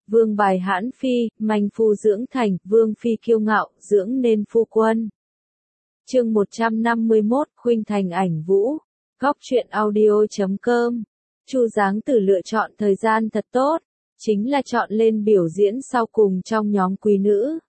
Vương bài hãn phi, manh phu dưỡng thành, vương phi kiêu ngạo, dưỡng nên phu quân. Chương 151, khuynh thành ảnh vũ. Góc truyện audio.com. Chu Giáng Tử lựa chọn thời gian thật tốt, chính là chọn lên biểu diễn sau cùng trong nhóm quý nữ.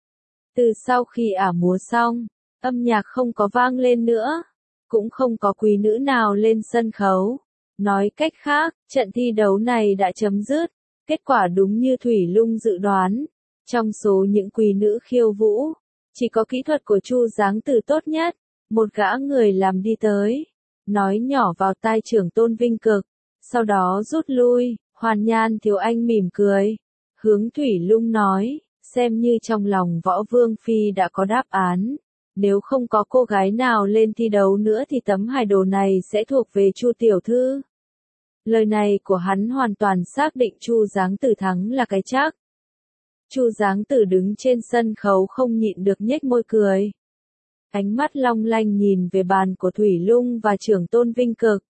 Từ sau khi múa xong, âm nhạc không có vang lên nữa, cũng không có quý nữ nào lên sân khấu. Nói cách khác, trận thi đấu này đã chấm dứt. Kết quả đúng như Thủy Lung dự đoán, trong số những quý nữ khiêu vũ, chỉ có kỹ thuật của Chu Giáng Tử tốt nhất. Một gã người làm đi tới, nói nhỏ vào tai Trưởng Tôn Vinh Cực, sau đó rút lui. Hoàn Nhan Thiếu Anh mỉm cười, hướng Thủy Lung nói, xem như trong lòng Võ Vương Phi đã có đáp án. Nếu không có cô gái nào lên thi đấu nữa thì tấm hài đồ này sẽ thuộc về Chu tiểu thư. Lời này của hắn hoàn toàn xác định Chu Giáng Tử thắng là cái chắc. Chu Giáng Tử đứng trên sân khấu không nhịn được nhếch môi cười. Ánh mắt long lanh nhìn về bàn của Thủy Lung và Trưởng Tôn Vinh Cực.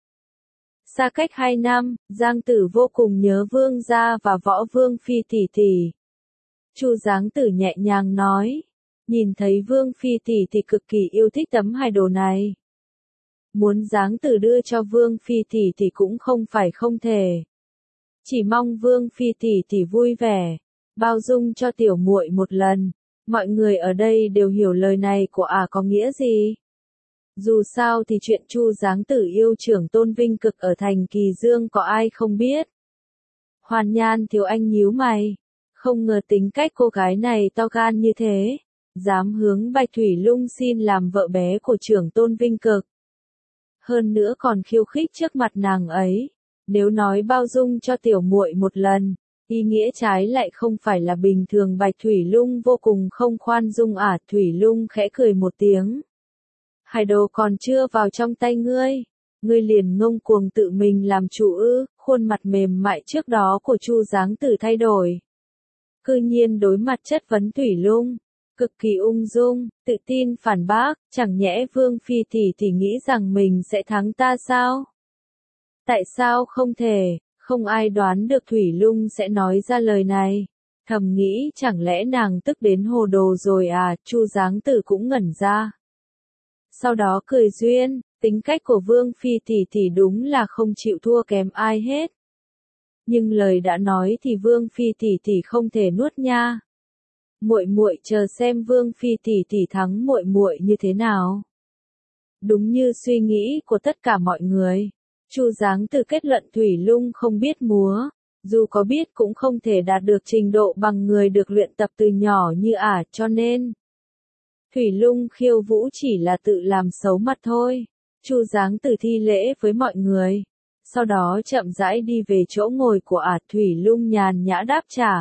Xa cách 2 năm, Giang Tử vô cùng nhớ Vương gia và Võ Vương Phi tỷ tỷ. Chu Giáng Tử nhẹ nhàng nói, nhìn thấy Vương Phi tỷ tỷ cực kỳ yêu thích tấm hài đồ này. Muốn Giáng Tử đưa cho Vương Phi tỷ tỷ cũng không phải không thể. Chỉ mong Vương Phi tỷ tỷ vui vẻ, bao dung cho tiểu muội một lần. Mọi người ở đây đều hiểu lời này của có nghĩa gì. Dù sao thì chuyện Chu Giáng Tử yêu Trưởng Tôn Vinh Cực ở thành Kỳ Dương có ai không biết. Hoàn Nhan Thiếu Anh nhíu mày, không ngờ tính cách cô gái này to gan như thế, dám hướng Bạch Thủy Lung xin làm vợ bé của Trưởng Tôn Vinh Cực. Hơn nữa còn khiêu khích trước mặt nàng ấy. Nếu nói bao dung cho tiểu muội một lần, ý nghĩa trái lại không phải là bình thường. Bạch Thủy Lung vô cùng không khoan dung. Thủy Lung khẽ cười một tiếng. Hài đồ còn chưa vào trong tay ngươi, ngươi liền ngông cuồng tự mình làm chủ ư? Khuôn mặt mềm mại trước đó của Chu Giáng Tử thay đổi. Cư nhiên đối mặt chất vấn Thủy Lung, cực kỳ ung dung, tự tin phản bác, chẳng nhẽ Vương Phi tỷ tỷ nghĩ rằng mình sẽ thắng ta sao? Tại sao không thể? Không ai đoán được Thủy Lung sẽ nói ra lời này. Thầm nghĩ chẳng lẽ nàng tức đến hồ đồ rồi Chu Giáng Tử cũng ngẩn ra. Sau đó cười duyên, tính cách của Vương Phi tỷ tỷ đúng là không chịu thua kém ai hết. Nhưng lời đã nói thì Vương Phi tỷ tỷ không thể nuốt nha. Muội muội chờ xem Vương Phi tỷ tỷ thắng muội muội như thế nào. Đúng như suy nghĩ của tất cả mọi người, Chu Giáng Tử kết luận Thủy Lung không biết múa, dù có biết cũng không thể đạt được trình độ bằng người được luyện tập từ nhỏ như cho nên Thủy Lung khiêu vũ chỉ là tự làm xấu mặt thôi. Chu Giáng Tử thi lễ với mọi người, sau đó chậm rãi đi về chỗ ngồi của Thủy Lung nhàn nhã đáp trả.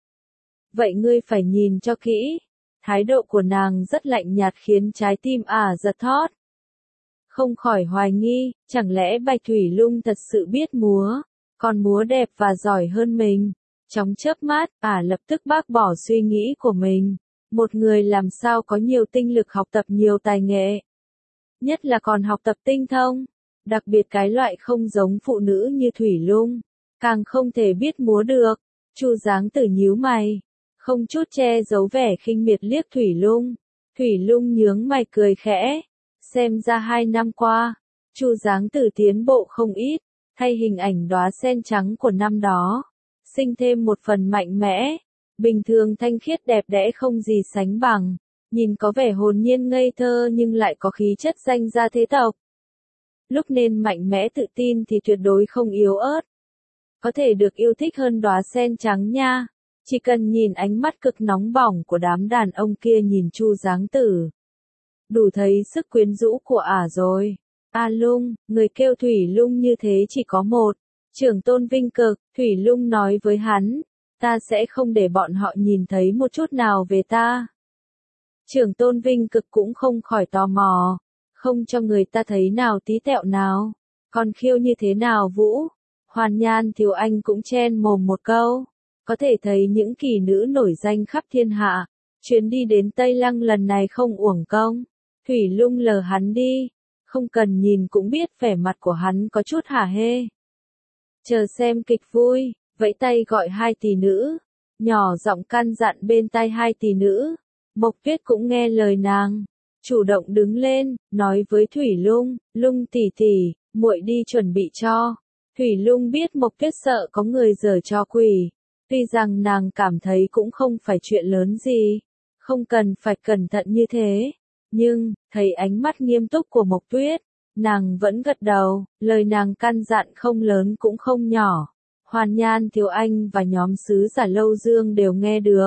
Vậy ngươi phải nhìn cho kỹ. Thái độ của nàng rất lạnh nhạt khiến trái tim giật thót. Không khỏi hoài nghi, chẳng lẽ Bạch Thủy Lung thật sự biết múa, còn múa đẹp và giỏi hơn mình. Trong chớp mắt, lập tức bác bỏ suy nghĩ của mình. Một người làm sao có nhiều tinh lực học tập nhiều tài nghệ. Nhất là còn học tập tinh thông. Đặc biệt cái loại không giống phụ nữ như Thủy Lung, càng không thể biết múa được. Chu Giáng Tử nhíu mày, không chút che giấu vẻ khinh miệt liếc Thủy Lung. Thủy Lung nhướng mày cười khẽ. Xem ra 2 năm qua, Chu Giáng Tử tiến bộ không ít, thay hình ảnh đóa sen trắng của năm đó, sinh thêm một phần mạnh mẽ, bình thường thanh khiết đẹp đẽ không gì sánh bằng, nhìn có vẻ hồn nhiên ngây thơ nhưng lại có khí chất danh gia thế tộc. Lúc nên mạnh mẽ tự tin thì tuyệt đối không yếu ớt. Có thể được yêu thích hơn đóa sen trắng nha. Chỉ cần nhìn ánh mắt cực nóng bỏng của đám đàn ông kia nhìn Chu Giáng Tử, đủ thấy sức quyến rũ của rồi. Lung, người kêu Thủy Lung như thế chỉ có một. Trưởng Tôn Vinh Cực. Thủy Lung nói với hắn, ta sẽ không để bọn họ nhìn thấy một chút nào về ta. Trưởng Tôn Vinh Cực cũng không khỏi tò mò, không cho người ta thấy nào tí tẹo nào. Còn khiêu như thế nào vũ? Hoàn Nhan Thiếu Anh cũng chen mồm một câu. Có thể thấy những kỳ nữ nổi danh khắp thiên hạ. Chuyến đi đến Tây Lăng lần này không uổng công. Thủy Lung lờ hắn đi. Không cần nhìn cũng biết vẻ mặt của hắn có chút hả hê. Chờ xem kịch vui, vẫy tay gọi 2 tỷ nữ. nhỏ giọng căn dặn bên tai hai tỷ nữ. Mộc Tuyết cũng nghe lời nàng, chủ động đứng lên, nói với Thủy Lung, Lung tỷ tỷ, muội đi chuẩn bị cho. Thủy Lung biết Mộc Tuyết sợ có người giở trò quỷ, tuy rằng nàng cảm thấy cũng không phải chuyện lớn gì, không cần phải cẩn thận như thế, nhưng, thấy ánh mắt nghiêm túc của Mộc Tuyết, nàng vẫn gật đầu, lời nàng căn dặn không lớn cũng không nhỏ. Hoàn Nhan Thiếu Anh và nhóm sứ giả Lâu Dương đều nghe được.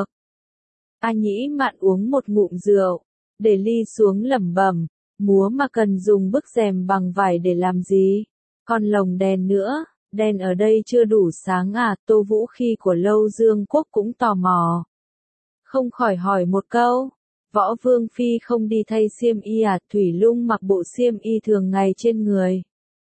A Nhĩ Mạn uống một ngụm rượu, để ly xuống lẩm bẩm, múa mà cần dùng bức rèm bằng vải để làm gì? Còn lồng đèn nữa, đèn ở đây chưa đủ sáng à? Tô Vũ Khi của Lâu Dương Quốc cũng tò mò. Không khỏi hỏi một câu, Võ Vương Phi không đi thay xiêm y à? Thủy Lung mặc bộ xiêm y thường ngày trên người.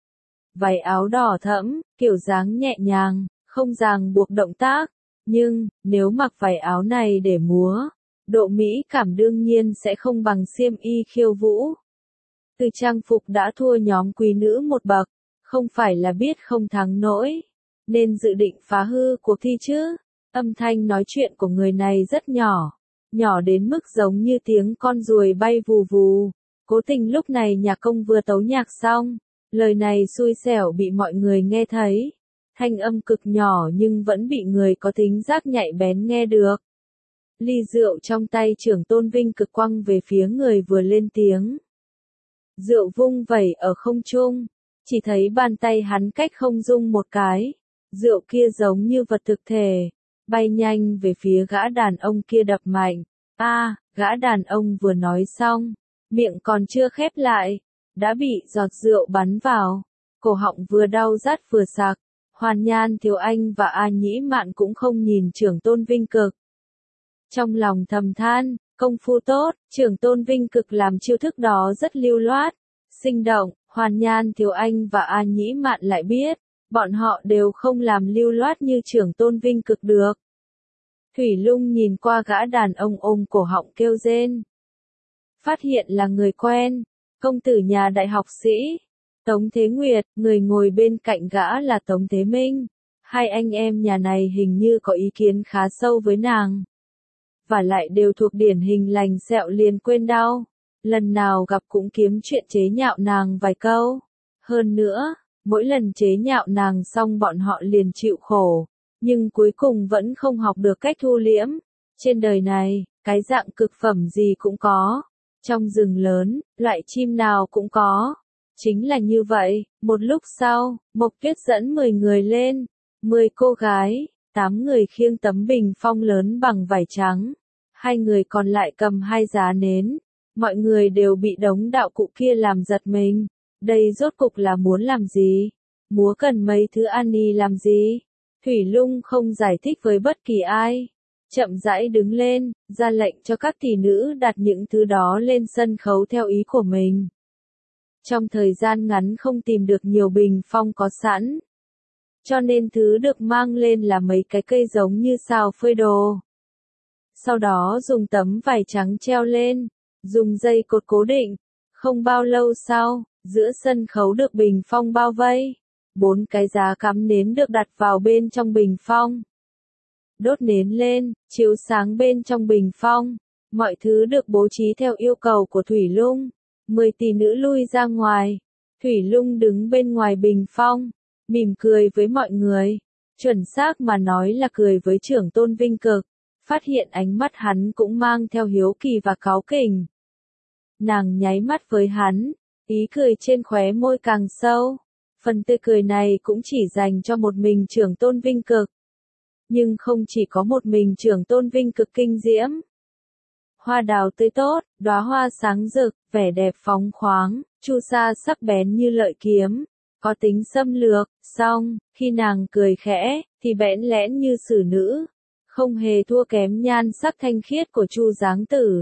Váy áo đỏ thẫm, kiểu dáng nhẹ nhàng, không ràng buộc động tác, nhưng, nếu mặc váy áo này để múa, độ mỹ cảm đương nhiên sẽ không bằng xiêm y khiêu vũ. Từ trang phục đã thua nhóm quý nữ một bậc, không phải là biết không thắng nổi, nên dự định phá hư cuộc thi chứ. Âm thanh nói chuyện của người này rất nhỏ, nhỏ đến mức giống như tiếng con ruồi bay vù vù. Cố Tình lúc này nhạc công vừa tấu nhạc xong, lời này xui xẻo bị mọi người nghe thấy. Thanh âm cực nhỏ nhưng vẫn bị người có thính giác nhạy bén nghe được. Ly rượu trong tay Trưởng Tôn Vinh Cực quăng về phía người vừa lên tiếng. Rượu vung vẩy ở không trung, chỉ thấy bàn tay hắn cách không dung một cái. Rượu kia giống như vật thực thể, bay nhanh về phía gã đàn ông kia đập mạnh. Gã đàn ông vừa nói xong, miệng còn chưa khép lại, đã bị giọt rượu bắn vào. Cổ họng vừa đau rát vừa sặc. Hoàn Nhan Thiếu Anh và A Nhĩ Mạn cũng không nhìn Trưởng Tôn Vinh Cực. Trong lòng thầm than, công phu tốt, Trưởng Tôn Vinh Cực làm chiêu thức đó rất lưu loát, sinh động. Hoàn Nhan Thiếu Anh và A Nhĩ Mạn lại biết, bọn họ đều không làm lưu loát như Trưởng Tôn Vinh Cực được. Thủy Lung nhìn qua gã đàn ông ôm cổ họng kêu rên. Phát hiện là người quen, công tử nhà đại học sĩ. Tống Thế Nguyệt, người ngồi bên cạnh gã là Tống Thế Minh. Hai anh em nhà này hình như có ý kiến khá sâu với nàng. Và lại đều thuộc điển hình lành sẹo liền quên đau. Lần nào gặp cũng kiếm chuyện chế nhạo nàng vài câu. Hơn nữa, mỗi lần chế nhạo nàng xong bọn họ liền chịu khổ. Nhưng cuối cùng vẫn không học được cách thu liễm. Trên đời này, cái dạng cực phẩm gì cũng có. Trong rừng lớn, loại chim nào cũng có. Chính là như vậy, một lúc sau, Mộc Tuyết dẫn 10 người lên, 10 cô gái, 8 người khiêng tấm bình phong lớn bằng vải trắng, 2 người còn lại cầm 2 giá nến, mọi người đều bị đống đạo cụ kia làm giật mình, đây rốt cục là muốn làm gì? Múa cần mấy thứ Ani làm gì? Thủy Lung không giải thích với bất kỳ ai, chậm rãi đứng lên, ra lệnh cho các tỷ nữ đặt những thứ đó lên sân khấu theo ý của mình. Trong thời gian ngắn không tìm được nhiều bình phong có sẵn, cho nên thứ được mang lên là mấy cái cây giống như sào phơi đồ. Sau đó dùng tấm vải trắng treo lên, dùng dây cột cố định. Không bao lâu sau, giữa sân khấu được bình phong bao vây. 4 cái giá cắm nến được đặt vào bên trong bình phong. Đốt nến lên, chiếu sáng bên trong bình phong. Mọi thứ được bố trí theo yêu cầu của Thủy Lung. 10 tỷ nữ lui ra ngoài. Thủy Lung đứng bên ngoài bình phong, mỉm cười với mọi người. Chuẩn xác mà nói là cười với Trưởng Tôn Vinh Cực. Phát hiện ánh mắt hắn cũng mang theo hiếu kỳ và cáu kỉnh. Nàng nháy mắt với hắn, ý cười trên khóe môi càng sâu. Phần tươi cười này cũng chỉ dành cho một mình Trưởng Tôn Vinh Cực. Nhưng không chỉ có một mình Trưởng Tôn Vinh Cực kinh diễm. Hoa đào tươi tốt, đóa hoa sáng rực, vẻ đẹp phóng khoáng, chu sa sắc bén như lợi kiếm, có tính xâm lược, song, khi nàng cười khẽ, thì bẽn lẽn như xử nữ, không hề thua kém nhan sắc thanh khiết của Chu Giáng Tử.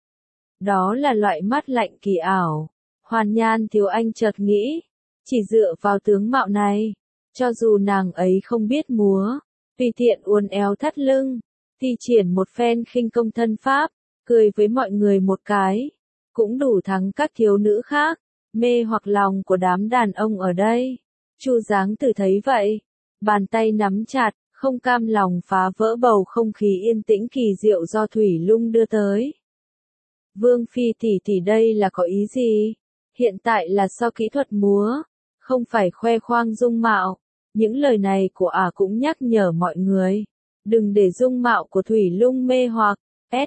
Đó là loại mắt lạnh kỳ ảo. Hoàn Nhan Thiếu Anh chợt nghĩ, chỉ dựa vào tướng mạo này, cho dù nàng ấy không biết múa, tùy tiện uốn éo thắt lưng, thi triển một phen khinh công thân pháp, cười với mọi người một cái, cũng đủ thắng các thiếu nữ khác, mê hoặc lòng của đám đàn ông ở đây. Chu Giáng Tử thấy vậy, bàn tay nắm chặt, không cam lòng phá vỡ bầu không khí yên tĩnh kỳ diệu do Thủy Lung đưa tới. Vương Phi tỷ đây là có ý gì? Hiện tại là so kỹ thuật múa, không phải khoe khoang dung mạo. Những lời này của cũng nhắc nhở mọi người. Đừng để dung mạo của Thủy Lung mê hoặc.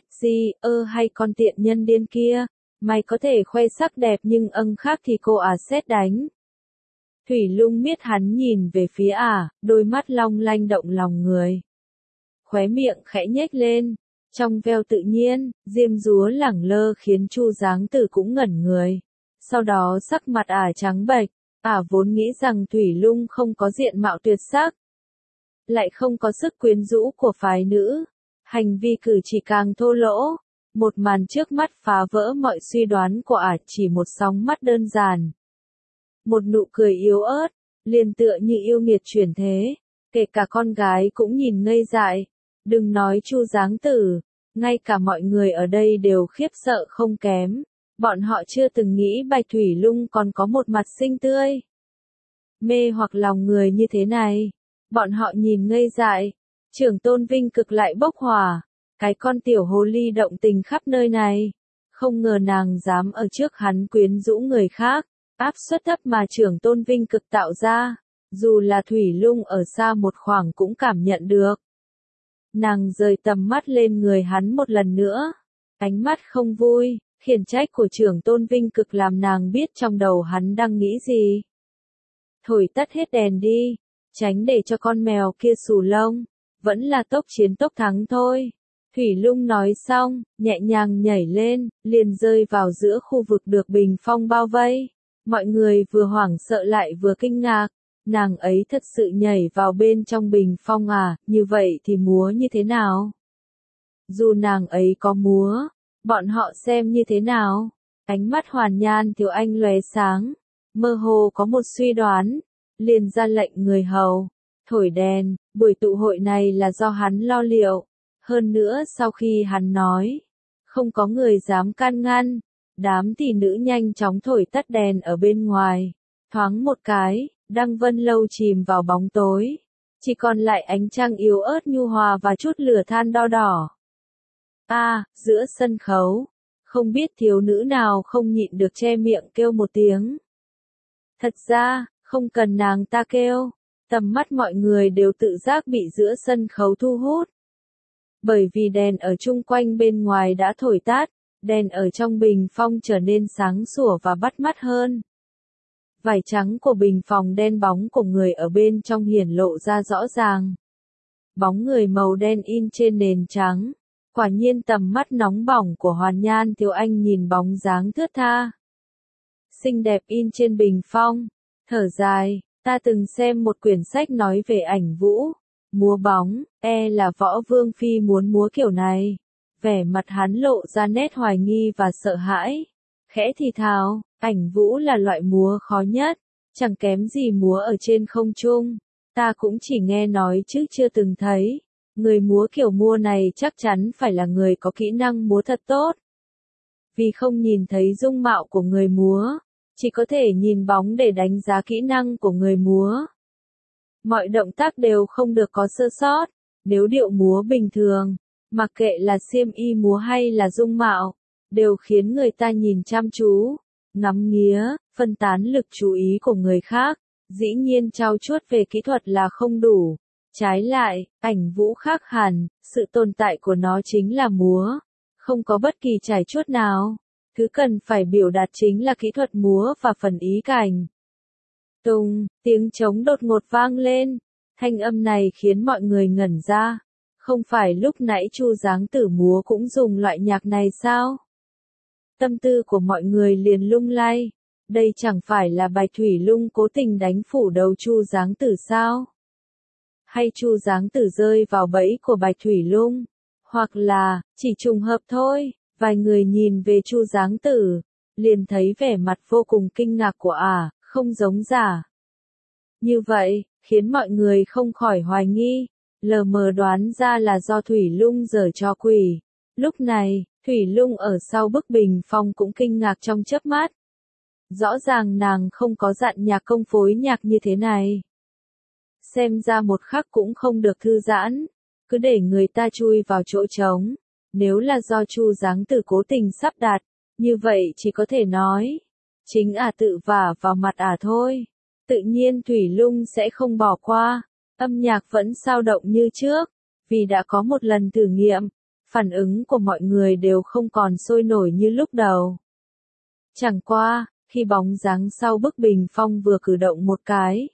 Hay con tiện nhân điên kia. Mày có thể khoe sắc đẹp nhưng khác thì cô xét đánh. Thủy Lung biết hắn nhìn về phía đôi mắt long lanh động lòng người. Khóe miệng khẽ nhếch lên, trong veo tự nhiên, diêm dúa lẳng lơ khiến Chu Giáng Tử cũng ngẩn người. Sau đó sắc mặt trắng bệch, vốn nghĩ rằng Thủy Lung không có diện mạo tuyệt sắc, lại không có sức quyến rũ của phái nữ, hành vi cử chỉ càng thô lỗ. Một màn trước mắt phá vỡ mọi suy đoán của chỉ một sóng mắt đơn giản. Một nụ cười yếu ớt, liền tựa như yêu nghiệt chuyển thế, kể cả con gái cũng nhìn ngây dại. Đừng nói Chu Giáng Tử, ngay cả mọi người ở đây đều khiếp sợ không kém. Bọn họ chưa từng nghĩ Bạch Thủy Lung còn có một mặt xinh tươi, mê hoặc lòng người như thế này. Bọn họ nhìn ngây dại, Trưởng Tôn Vinh Cực lại bốc hỏa, cái con tiểu hồ ly động tình khắp nơi này. Không ngờ nàng dám ở trước hắn quyến rũ người khác, áp suất thấp mà Trưởng Tôn Vinh Cực tạo ra, dù là Thủy Lung ở xa một khoảng cũng cảm nhận được. Nàng rời tầm mắt lên người hắn một lần nữa, ánh mắt không vui, khiển trách của Trưởng Tôn Vinh Cực làm nàng biết trong đầu hắn đang nghĩ gì. Thổi tắt hết đèn đi, tránh để cho con mèo kia xù lông, vẫn là tốc chiến tốc thắng thôi. Thủy Lung nói xong, nhẹ nhàng nhảy lên, liền rơi vào giữa khu vực được bình phong bao vây. Mọi người vừa hoảng sợ lại vừa kinh ngạc. Nàng ấy thật sự nhảy vào bên trong bình phong như vậy thì múa như thế nào? Dù nàng ấy có múa, bọn họ xem như thế nào? Ánh mắt Hoàn Nhan Thiếu Anh lóe sáng, mơ hồ có một suy đoán, liền ra lệnh người hầu, thổi đèn. Buổi tụ hội này là do hắn lo liệu. Hơn nữa sau khi hắn nói, không có người dám can ngăn, đám tỷ nữ nhanh chóng thổi tắt đèn ở bên ngoài. Thoáng một cái, Đăng Vân Lâu chìm vào bóng tối, chỉ còn lại ánh trăng yếu ớt nhu hòa và chút lửa than đo đỏ. Giữa sân khấu, không biết thiếu nữ nào không nhịn được che miệng kêu một tiếng. Thật ra, không cần nàng ta kêu, tầm mắt mọi người đều tự giác bị giữa sân khấu thu hút. Bởi vì đèn ở chung quanh bên ngoài đã thổi tắt, đèn ở trong bình phong trở nên sáng sủa và bắt mắt hơn. Vải trắng của bình phòng đen bóng của người ở bên trong hiển lộ ra rõ ràng. Bóng người màu đen in trên nền trắng. Quả nhiên tầm mắt nóng bỏng của Hoàn Nhan Thiếu Anh nhìn bóng dáng thướt tha, xinh đẹp in trên bình phong, thở dài, ta từng xem một quyển sách nói về ảnh vũ, múa bóng, là Võ Vương Phi muốn múa kiểu này. Vẻ mặt hắn lộ ra nét hoài nghi và sợ hãi, khẽ thì thào, ảnh vũ là loại múa khó nhất, chẳng kém gì múa ở trên không trung, ta cũng chỉ nghe nói chứ chưa từng thấy. Người múa kiểu múa này chắc chắn phải là người có kỹ năng múa thật tốt. Vì không nhìn thấy dung mạo của người múa, chỉ có thể nhìn bóng để đánh giá kỹ năng của người múa. Mọi động tác đều không được có sơ sót, nếu điệu múa bình thường, mặc kệ là xiêm y múa hay là dung mạo, đều khiến người ta nhìn chăm chú, ngắm nghía, phân tán lực chú ý của người khác. Dĩ nhiên trau chuốt về kỹ thuật là không đủ. Trái lại, ảnh vũ khác hẳn, sự tồn tại của nó chính là múa, không có bất kỳ trải chuốt nào. Thứ cần phải biểu đạt chính là kỹ thuật múa và phần ý cảnh. Tùng, tiếng trống đột ngột vang lên, thanh âm này khiến mọi người ngẩn ra. Không phải lúc nãy Chu Giáng Tử múa cũng dùng loại nhạc này sao? Tâm tư của mọi người liền lung lay. Đây chẳng phải là Bạch Thủy Lung cố tình đánh phủ đầu Chu Giáng Tử sao? Hay Chu Giáng Tử rơi vào bẫy của Bạch Thủy Lung? Hoặc là, chỉ trùng hợp thôi. Vài người nhìn về Chu Giáng Tử, liền thấy vẻ mặt vô cùng kinh ngạc của không giống giả. Như vậy, khiến mọi người không khỏi hoài nghi, lờ mờ đoán ra là do Thủy Lung giở trò quỷ. Lúc này, Thủy Lung ở sau bức bình phong cũng kinh ngạc trong chớp mắt. Rõ ràng nàng không có dặn nhạc công phối nhạc như thế này. xem ra một khắc cũng không được thư giãn, cứ để người ta chui vào chỗ trống. Nếu là do Chu Giáng Tử cố tình sắp đặt, như vậy chỉ có thể nói, chính tự vả vào mặt thôi. Tự nhiên Thủy Lung sẽ không bỏ qua, âm nhạc vẫn sao động như trước, vì đã có một lần thử nghiệm, phản ứng của mọi người đều không còn sôi nổi như lúc đầu. Chẳng qua, khi bóng dáng sau bức bình phong vừa cử động một cái,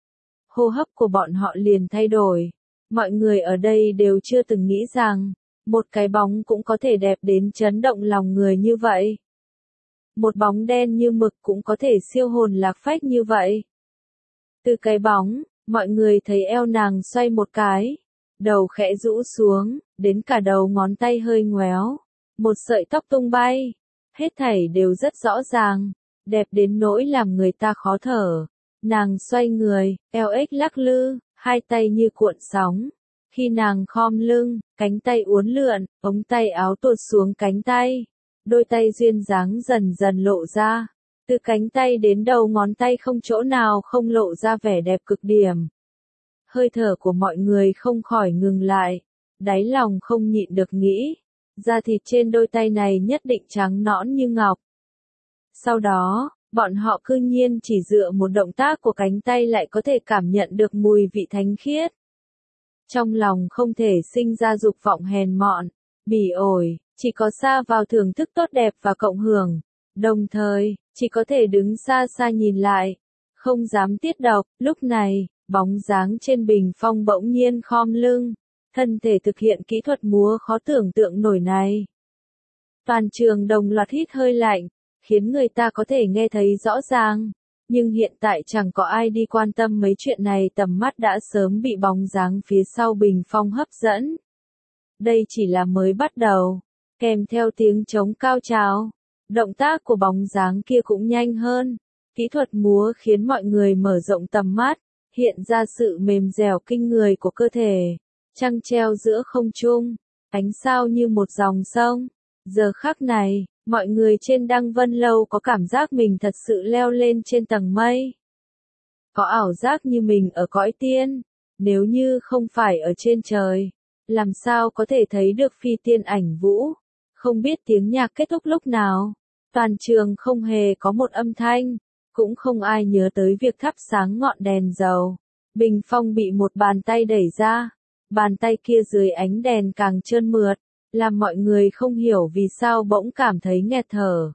hô hấp của bọn họ liền thay đổi. Mọi người ở đây đều chưa từng nghĩ rằng, một cái bóng cũng có thể đẹp đến chấn động lòng người như vậy. Một bóng đen như mực cũng có thể siêu hồn lạc phách như vậy. Từ cái bóng, mọi người thấy eo nàng xoay một cái, đầu khẽ rũ xuống, đến cả đầu ngón tay hơi ngoéo, một sợi tóc tung bay, hết thảy đều rất rõ ràng, đẹp đến nỗi làm người ta khó thở. Nàng xoay người, eo ếch lắc lư, hai tay như cuộn sóng. Khi nàng khom lưng, cánh tay uốn lượn, ống tay áo tuột xuống cánh tay. Đôi tay duyên dáng dần dần lộ ra. Từ cánh tay đến đầu ngón tay không chỗ nào không lộ ra vẻ đẹp cực điểm. Hơi thở của mọi người không khỏi ngừng lại. Đáy lòng không nhịn được nghĩ. Da thịt trên đôi tay này nhất định trắng nõn như ngọc. Sau đó, bọn họ cư nhiên chỉ dựa một động tác của cánh tay lại có thể cảm nhận được mùi vị thánh khiết. Trong lòng không thể sinh ra dục vọng hèn mọn, bỉ ổi, chỉ có sa vào thưởng thức tốt đẹp và cộng hưởng. Đồng thời, chỉ có thể đứng xa xa nhìn lại, không dám tiết độc. Lúc này, bóng dáng trên bình phong bỗng nhiên khom lưng, thân thể thực hiện kỹ thuật múa khó tưởng tượng nổi này. Toàn trường đồng loạt hít hơi lạnh, khiến người ta có thể nghe thấy rõ ràng. Nhưng hiện tại chẳng có ai đi quan tâm mấy chuyện này, tầm mắt đã sớm bị bóng dáng phía sau bình phong hấp dẫn. Đây chỉ là mới bắt đầu, kèm theo tiếng trống cao trào, động tác của bóng dáng kia cũng nhanh hơn. Kỹ thuật múa khiến mọi người mở rộng tầm mắt, hiện ra sự mềm dẻo kinh người của cơ thể. Trăng treo giữa không trung, ánh sao như một dòng sông. Giờ khắc này, mọi người trên Đăng Vân Lâu có cảm giác mình thật sự leo lên trên tầng mây. Có ảo giác như mình ở cõi tiên, nếu như không phải ở trên trời, làm sao có thể thấy được phi tiên ảnh vũ. Không biết tiếng nhạc kết thúc lúc nào, toàn trường không hề có một âm thanh, cũng không ai nhớ tới việc thắp sáng ngọn đèn dầu. Bình phong bị một bàn tay đẩy ra, bàn tay kia dưới ánh đèn càng trơn mượt, làm mọi người không hiểu vì sao bỗng cảm thấy nghẹt thở.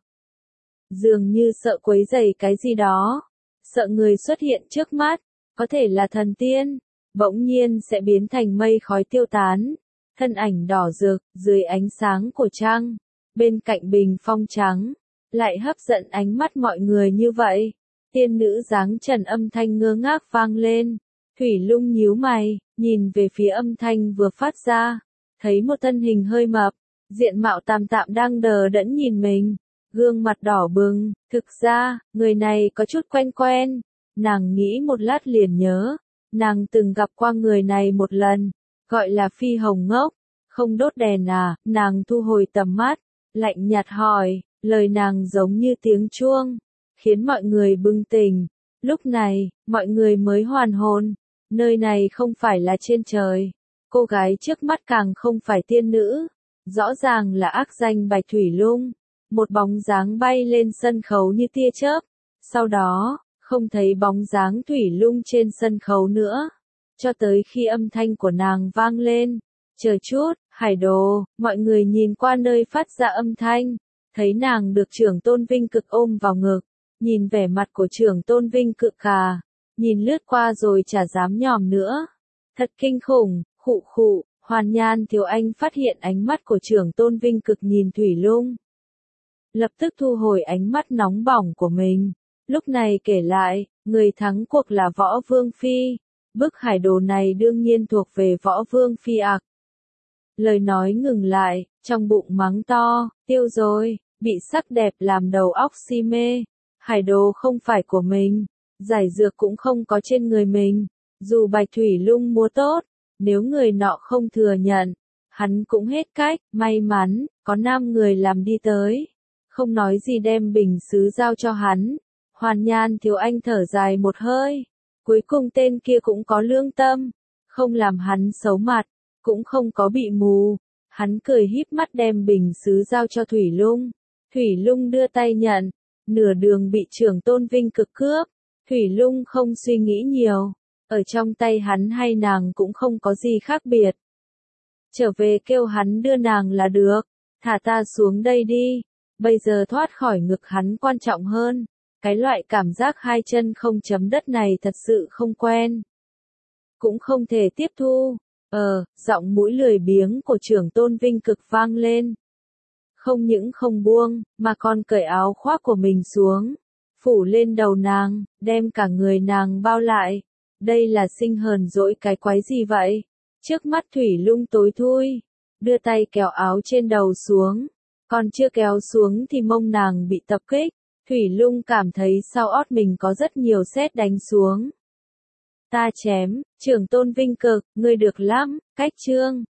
Dường như sợ quấy rầy cái gì đó, sợ người xuất hiện trước mắt, có thể là thần tiên, bỗng nhiên sẽ biến thành mây khói tiêu tán, thân ảnh đỏ rực, dưới ánh sáng của trăng, bên cạnh bình phong trắng, lại hấp dẫn ánh mắt mọi người như vậy. Tiên nữ dáng trần âm thanh ngơ ngác vang lên, Thủy Lung nhíu mày, nhìn về phía âm thanh vừa phát ra. Thấy một thân hình hơi mập, diện mạo tạm tạm đang đờ đẫn nhìn mình, gương mặt đỏ bừng, thực ra, người này có chút quen quen, nàng nghĩ một lát liền nhớ, nàng từng gặp qua người này một lần, gọi là Phi Hồng Ngốc, không đốt đèn à, nàng thu hồi tầm mắt, lạnh nhạt hỏi, lời nàng giống như tiếng chuông, khiến mọi người bừng tỉnh, lúc này, mọi người mới hoàn hồn, nơi này không phải là trên trời. Cô gái trước mắt càng không phải tiên nữ, rõ ràng là ác danh Bạch Thủy Lung. Một bóng dáng bay lên sân khấu như tia chớp, sau đó, không thấy bóng dáng Thủy Lung trên sân khấu nữa, cho tới khi âm thanh của nàng vang lên. Chờ chút, Hải Đồ, mọi người nhìn qua nơi phát ra âm thanh, thấy nàng được Trưởng Tôn Vinh Cực ôm vào ngực, nhìn vẻ mặt của Trưởng Tôn Vinh Cực khà, nhìn lướt qua rồi chả dám nhòm nữa. Thật kinh khủng. Khụ khụ, Hoàn Nhan Thiếu Anh phát hiện ánh mắt của Trưởng Tôn Vinh Cực nhìn Thủy Lung. Lập tức thu hồi ánh mắt nóng bỏng của mình. Lúc này kể lại, người thắng cuộc là Võ Vương Phi. Bức hải đồ này đương nhiên thuộc về Võ Vương Phi ạ. Lời nói ngừng lại, trong bụng mắng to, tiêu rồi, bị sắc đẹp làm đầu óc si mê. Hải đồ không phải của mình, giải dược cũng không có trên người mình. Dù Bạch Thủy Lung múa tốt, nếu người nọ không thừa nhận, hắn cũng hết cách. May mắn, có 5 người làm đi tới, không nói gì đem bình sứ giao cho hắn. Hoàn Nhan Thiếu Anh thở dài một hơi, Cuối cùng tên kia cũng có lương tâm, không làm hắn xấu mặt, cũng không có bị mù. Hắn cười híp mắt đem bình sứ giao cho Thủy Lung. Thủy Lung đưa tay nhận, nửa đường bị Trưởng Tôn Vinh Cực cướp. Thủy Lung không suy nghĩ nhiều, ở trong tay hắn hay nàng cũng không có gì khác biệt. Trở về kêu hắn đưa nàng là được, thả ta xuống đây đi, bây giờ thoát khỏi ngực hắn quan trọng hơn. Cái loại cảm giác hai chân không chấm đất này thật sự không quen. Cũng không thể tiếp thu. Giọng mũi lười biếng của Trưởng Tôn Vinh Cực vang lên. Không những không buông, mà còn cởi áo khoác của mình xuống, phủ lên đầu nàng, đem cả người nàng bao lại. Đây là sinh hờn dỗi cái quái gì vậy? Trước mắt Thủy Lung tối thui, đưa tay kéo áo trên đầu xuống, còn chưa kéo xuống thì mông nàng bị tập kích. Thủy Lung cảm thấy sau ót mình có rất nhiều sét đánh xuống. Ta chém, Trưởng Tôn Vinh Cực, ngươi được lắm, cách chương.